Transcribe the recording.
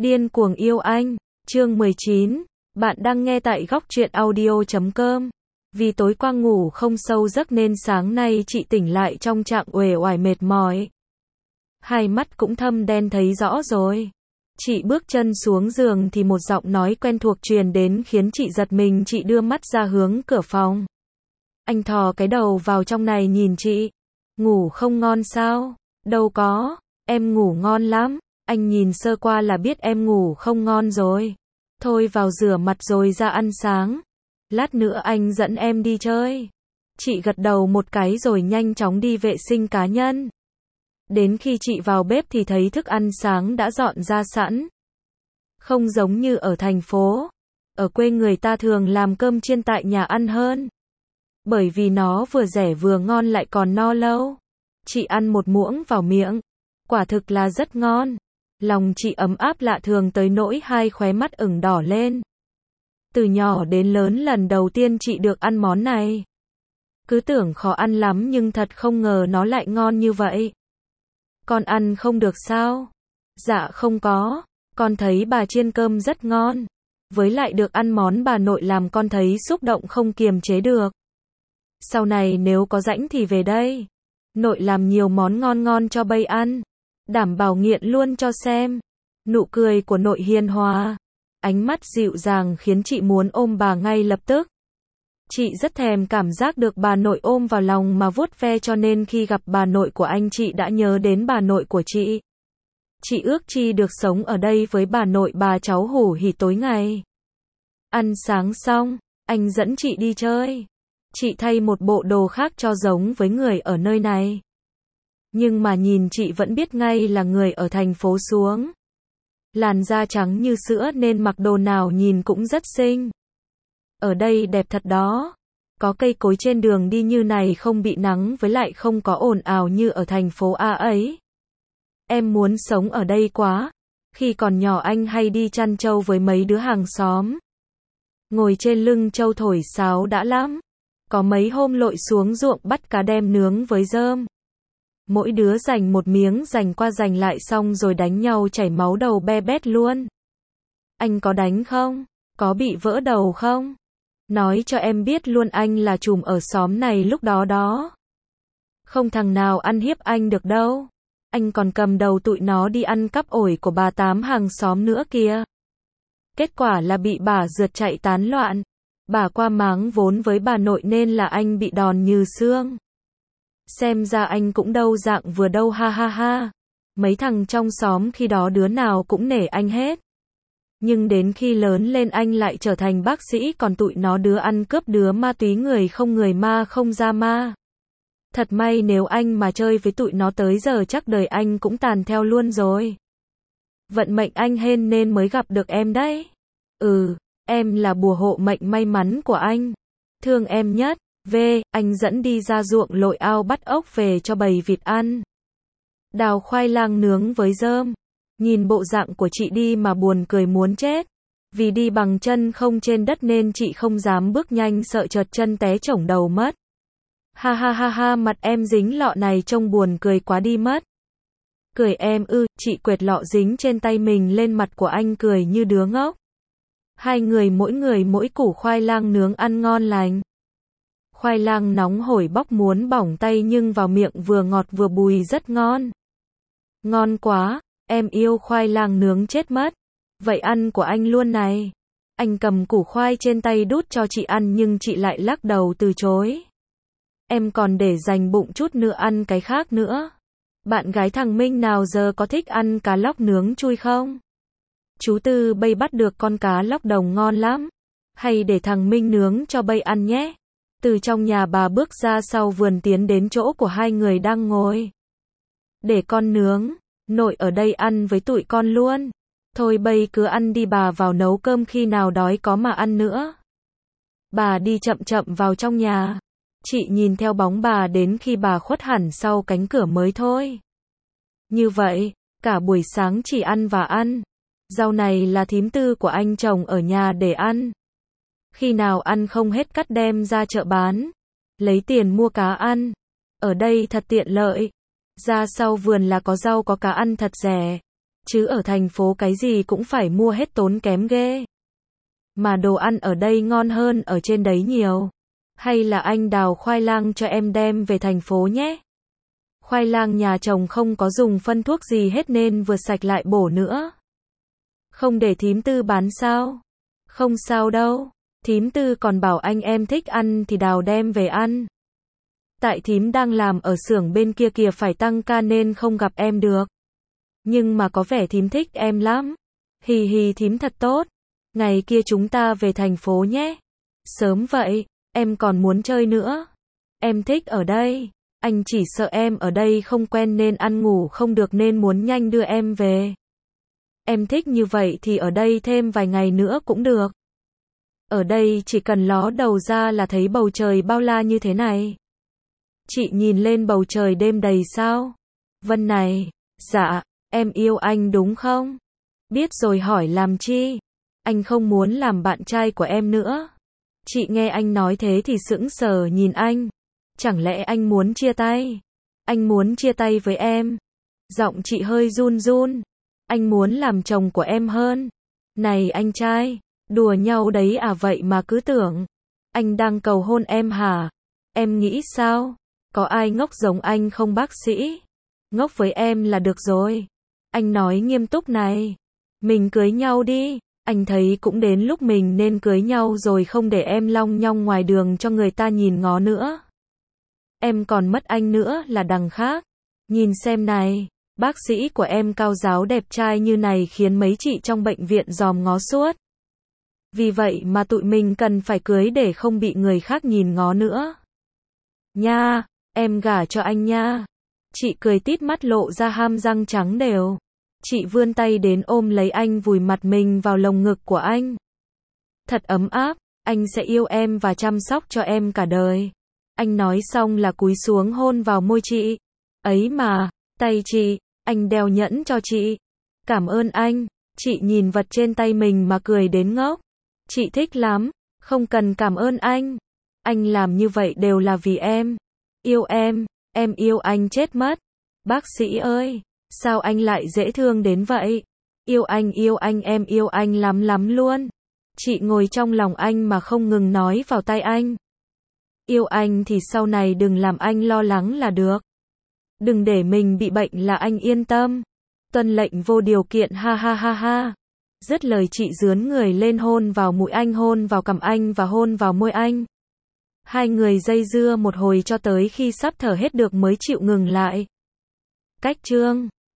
Điên cuồng yêu anh, chương 19. Bạn đang nghe tại góc truyện audio.com. Vì tối qua ngủ không sâu giấc nên sáng nay chị tỉnh lại trong trạng uể oải mệt mỏi. Hai mắt cũng thâm đen thấy rõ rồi. Chị bước chân xuống giường thì một giọng nói quen thuộc truyền đến khiến chị giật mình. Chị đưa mắt ra hướng cửa phòng. Anh thò cái đầu vào trong này nhìn chị. Ngủ không ngon sao? Đâu có, em ngủ ngon lắm. Anh nhìn sơ qua là biết em ngủ không ngon rồi. Thôi vào rửa mặt rồi ra ăn sáng. Lát nữa anh dẫn em đi chơi. Chị gật đầu một cái rồi nhanh chóng đi vệ sinh cá nhân. Đến khi chị vào bếp thì thấy thức ăn sáng đã dọn ra sẵn. Không giống như ở thành phố. Ở quê người ta thường làm cơm chiên tại nhà ăn hơn. Bởi vì nó vừa rẻ vừa ngon lại còn no lâu. Chị ăn một muỗng vào miệng. Quả thực là rất ngon. Lòng chị ấm áp lạ thường tới nỗi hai khóe mắt ửng đỏ lên. Từ nhỏ đến lớn lần đầu tiên chị được ăn món này. Cứ tưởng khó ăn lắm nhưng thật không ngờ nó lại ngon như vậy. Con ăn không được sao? Dạ không có. Con thấy bà chiên cơm rất ngon. Với lại được ăn món bà nội làm con thấy xúc động không kiềm chế được. Sau này nếu có rảnh thì về đây. Nội làm nhiều món ngon ngon cho bây ăn. Đảm bảo nghiện luôn cho xem. Nụ cười của nội hiền hòa. Ánh mắt dịu dàng khiến chị muốn ôm bà ngay lập tức. Chị rất thèm cảm giác được bà nội ôm vào lòng mà vuốt ve cho nên khi gặp bà nội của anh chị đã nhớ đến bà nội của chị. Chị ước chi được sống ở đây với bà nội bà cháu hủ hỉ tối ngày. Ăn sáng xong, anh dẫn chị đi chơi. Chị thay một bộ đồ khác cho giống với người ở nơi này. Nhưng mà nhìn chị vẫn biết ngay là người ở thành phố xuống. Làn da trắng như sữa nên mặc đồ nào nhìn cũng rất xinh. Ở đây đẹp thật đó. Có cây cối trên đường đi như này không bị nắng với lại không có ồn ào như ở thành phố A ấy. Em muốn sống ở đây quá. Khi còn nhỏ anh hay đi chăn trâu với mấy đứa hàng xóm. Ngồi trên lưng trâu thổi sáo đã lắm. Có mấy hôm lội xuống ruộng bắt cá đem nướng với rơm. Mỗi đứa giành một miếng giành qua giành lại xong rồi đánh nhau chảy máu đầu be bét luôn. Anh có đánh không? Có bị vỡ đầu không? Nói cho em biết luôn anh là trùm ở xóm này lúc đó đó. Không thằng nào ăn hiếp anh được đâu. Anh còn cầm đầu tụi nó đi ăn cắp ổi của bà tám hàng xóm nữa kìa. Kết quả là bị bà rượt chạy tán loạn. Bà qua máng vốn với bà nội nên là anh bị đòn như xương. Xem ra anh cũng đâu dạng vừa đâu ha ha ha. Mấy thằng trong xóm khi đó đứa nào cũng nể anh hết. Nhưng đến khi lớn lên anh lại trở thành bác sĩ còn tụi nó đứa ăn cướp đứa ma túy người không người ma không ra ma. Thật may nếu anh mà chơi với tụi nó tới giờ chắc đời anh cũng tàn theo luôn rồi. Vận mệnh anh hên nên mới gặp được em đấy. Em là bùa hộ mệnh may mắn của anh. Thương em nhất. Anh dẫn đi ra ruộng lội ao bắt ốc về cho bầy vịt ăn. Đào khoai lang nướng với rơm. Nhìn bộ dạng của chị đi mà buồn cười muốn chết. Vì đi bằng chân không trên đất nên chị không dám bước nhanh sợ trượt chân té chổng đầu mất. Ha ha ha ha, mặt em dính lọ này trông buồn cười quá đi mất. Cười em chị quệt lọ dính trên tay mình lên mặt của anh cười như đứa ngốc. Hai người mỗi củ khoai lang nướng ăn ngon lành. Khoai lang nóng hổi bóc muốn bỏng tay nhưng vào miệng vừa ngọt vừa bùi rất ngon. Ngon quá, em yêu khoai lang nướng chết mất. Vậy ăn của anh luôn này. Anh cầm củ khoai trên tay đút cho chị ăn nhưng chị lại lắc đầu từ chối. Em còn để dành bụng chút nữa ăn cái khác nữa. Bạn gái thằng Minh nào giờ có thích ăn cá lóc nướng chui không? Chú Tư bây bắt được con cá lóc đồng ngon lắm. Hay để thằng Minh nướng cho bây ăn nhé. Từ trong nhà bà bước ra sau vườn tiến đến chỗ của hai người đang ngồi. Để con nướng, nội ở đây ăn với tụi con luôn. Thôi bây cứ ăn đi bà vào nấu cơm khi nào đói có mà ăn nữa. Bà đi chậm chậm vào trong nhà. Chị nhìn theo bóng bà đến khi bà khuất hẳn sau cánh cửa mới thôi. Như vậy, cả buổi sáng chỉ ăn và ăn. Rau này là thím Tư của anh trồng ở nhà để ăn. Khi nào ăn không hết cắt đem ra chợ bán. Lấy tiền mua cá ăn. Ở đây thật tiện lợi. Ra sau vườn là có rau có cá ăn thật rẻ. Chứ ở thành phố cái gì cũng phải mua hết tốn kém ghê. Mà đồ ăn ở đây ngon hơn ở trên đấy nhiều. Hay là anh đào khoai lang cho em đem về thành phố nhé. Khoai lang nhà chồng không có dùng phân thuốc gì hết nên vừa sạch lại bổ nữa. Không để thím Tư bán sao? Không sao đâu. Thím Tư còn bảo anh em thích ăn thì đào đem về ăn. Tại thím đang làm ở xưởng bên kia kìa, phải tăng ca nên không gặp em được. Nhưng mà có vẻ thím thích em lắm. Hì hì, thím thật tốt. Ngày kia chúng ta về thành phố nhé. Sớm vậy, em còn muốn chơi nữa. Em thích ở đây. Anh chỉ sợ em ở đây không quen nên ăn ngủ không được nên muốn nhanh đưa em về. Em thích như vậy thì ở đây thêm vài ngày nữa cũng được. Ở đây chỉ cần ló đầu ra là thấy bầu trời bao la như thế này. Chị nhìn lên bầu trời đêm đầy sao. Vân này, dạ, em yêu anh đúng không? Biết rồi hỏi làm chi? Anh không muốn làm bạn trai của em nữa. Chị nghe anh nói thế thì sững sờ nhìn anh. Chẳng lẽ anh muốn chia tay? Anh muốn chia tay với em. Giọng chị hơi run run. Anh muốn làm chồng của em hơn. Này anh trai, đùa nhau đấy à, vậy mà cứ tưởng anh đang cầu hôn em hả? Em nghĩ sao? Có ai ngốc giống anh không bác sĩ? Ngốc với em là được rồi. Anh nói nghiêm túc này. Mình cưới nhau đi. Anh thấy cũng đến lúc mình nên cưới nhau rồi, không để em long nhong ngoài đường cho người ta nhìn ngó nữa. Em còn mất anh nữa là đằng khác. Nhìn xem này, bác sĩ của em cao ráo đẹp trai như này khiến mấy chị trong bệnh viện dòm ngó suốt. Vì vậy mà tụi mình cần phải cưới để không bị người khác nhìn ngó nữa. Nha, em gả cho anh nha. Chị cười tít mắt lộ ra hàm răng trắng đều. Chị vươn tay đến ôm lấy anh, vùi mặt mình vào lồng ngực của anh. Thật ấm áp, anh sẽ yêu em và chăm sóc cho em cả đời. Anh nói xong là cúi xuống hôn vào môi chị. Ấy mà, tay chị, anh đeo nhẫn cho chị. Cảm ơn anh. Chị nhìn vật trên tay mình mà cười đến ngốc. Chị thích lắm, không cần cảm ơn anh. Anh làm như vậy đều là vì em. Yêu em yêu anh chết mất. Bác sĩ ơi, sao anh lại dễ thương đến vậy? Yêu anh, em yêu anh lắm lắm luôn. Chị ngồi trong lòng anh mà không ngừng nói vào tai anh. Yêu anh thì sau này đừng làm anh lo lắng là được. Đừng để mình bị bệnh là anh yên tâm. Tuân lệnh vô điều kiện, ha ha ha ha. Dứt lời chị dướn người lên hôn vào mũi anh, hôn vào cằm anh và hôn vào môi anh. Hai người dây dưa một hồi cho tới khi sắp thở hết được mới chịu ngừng lại. Cách chương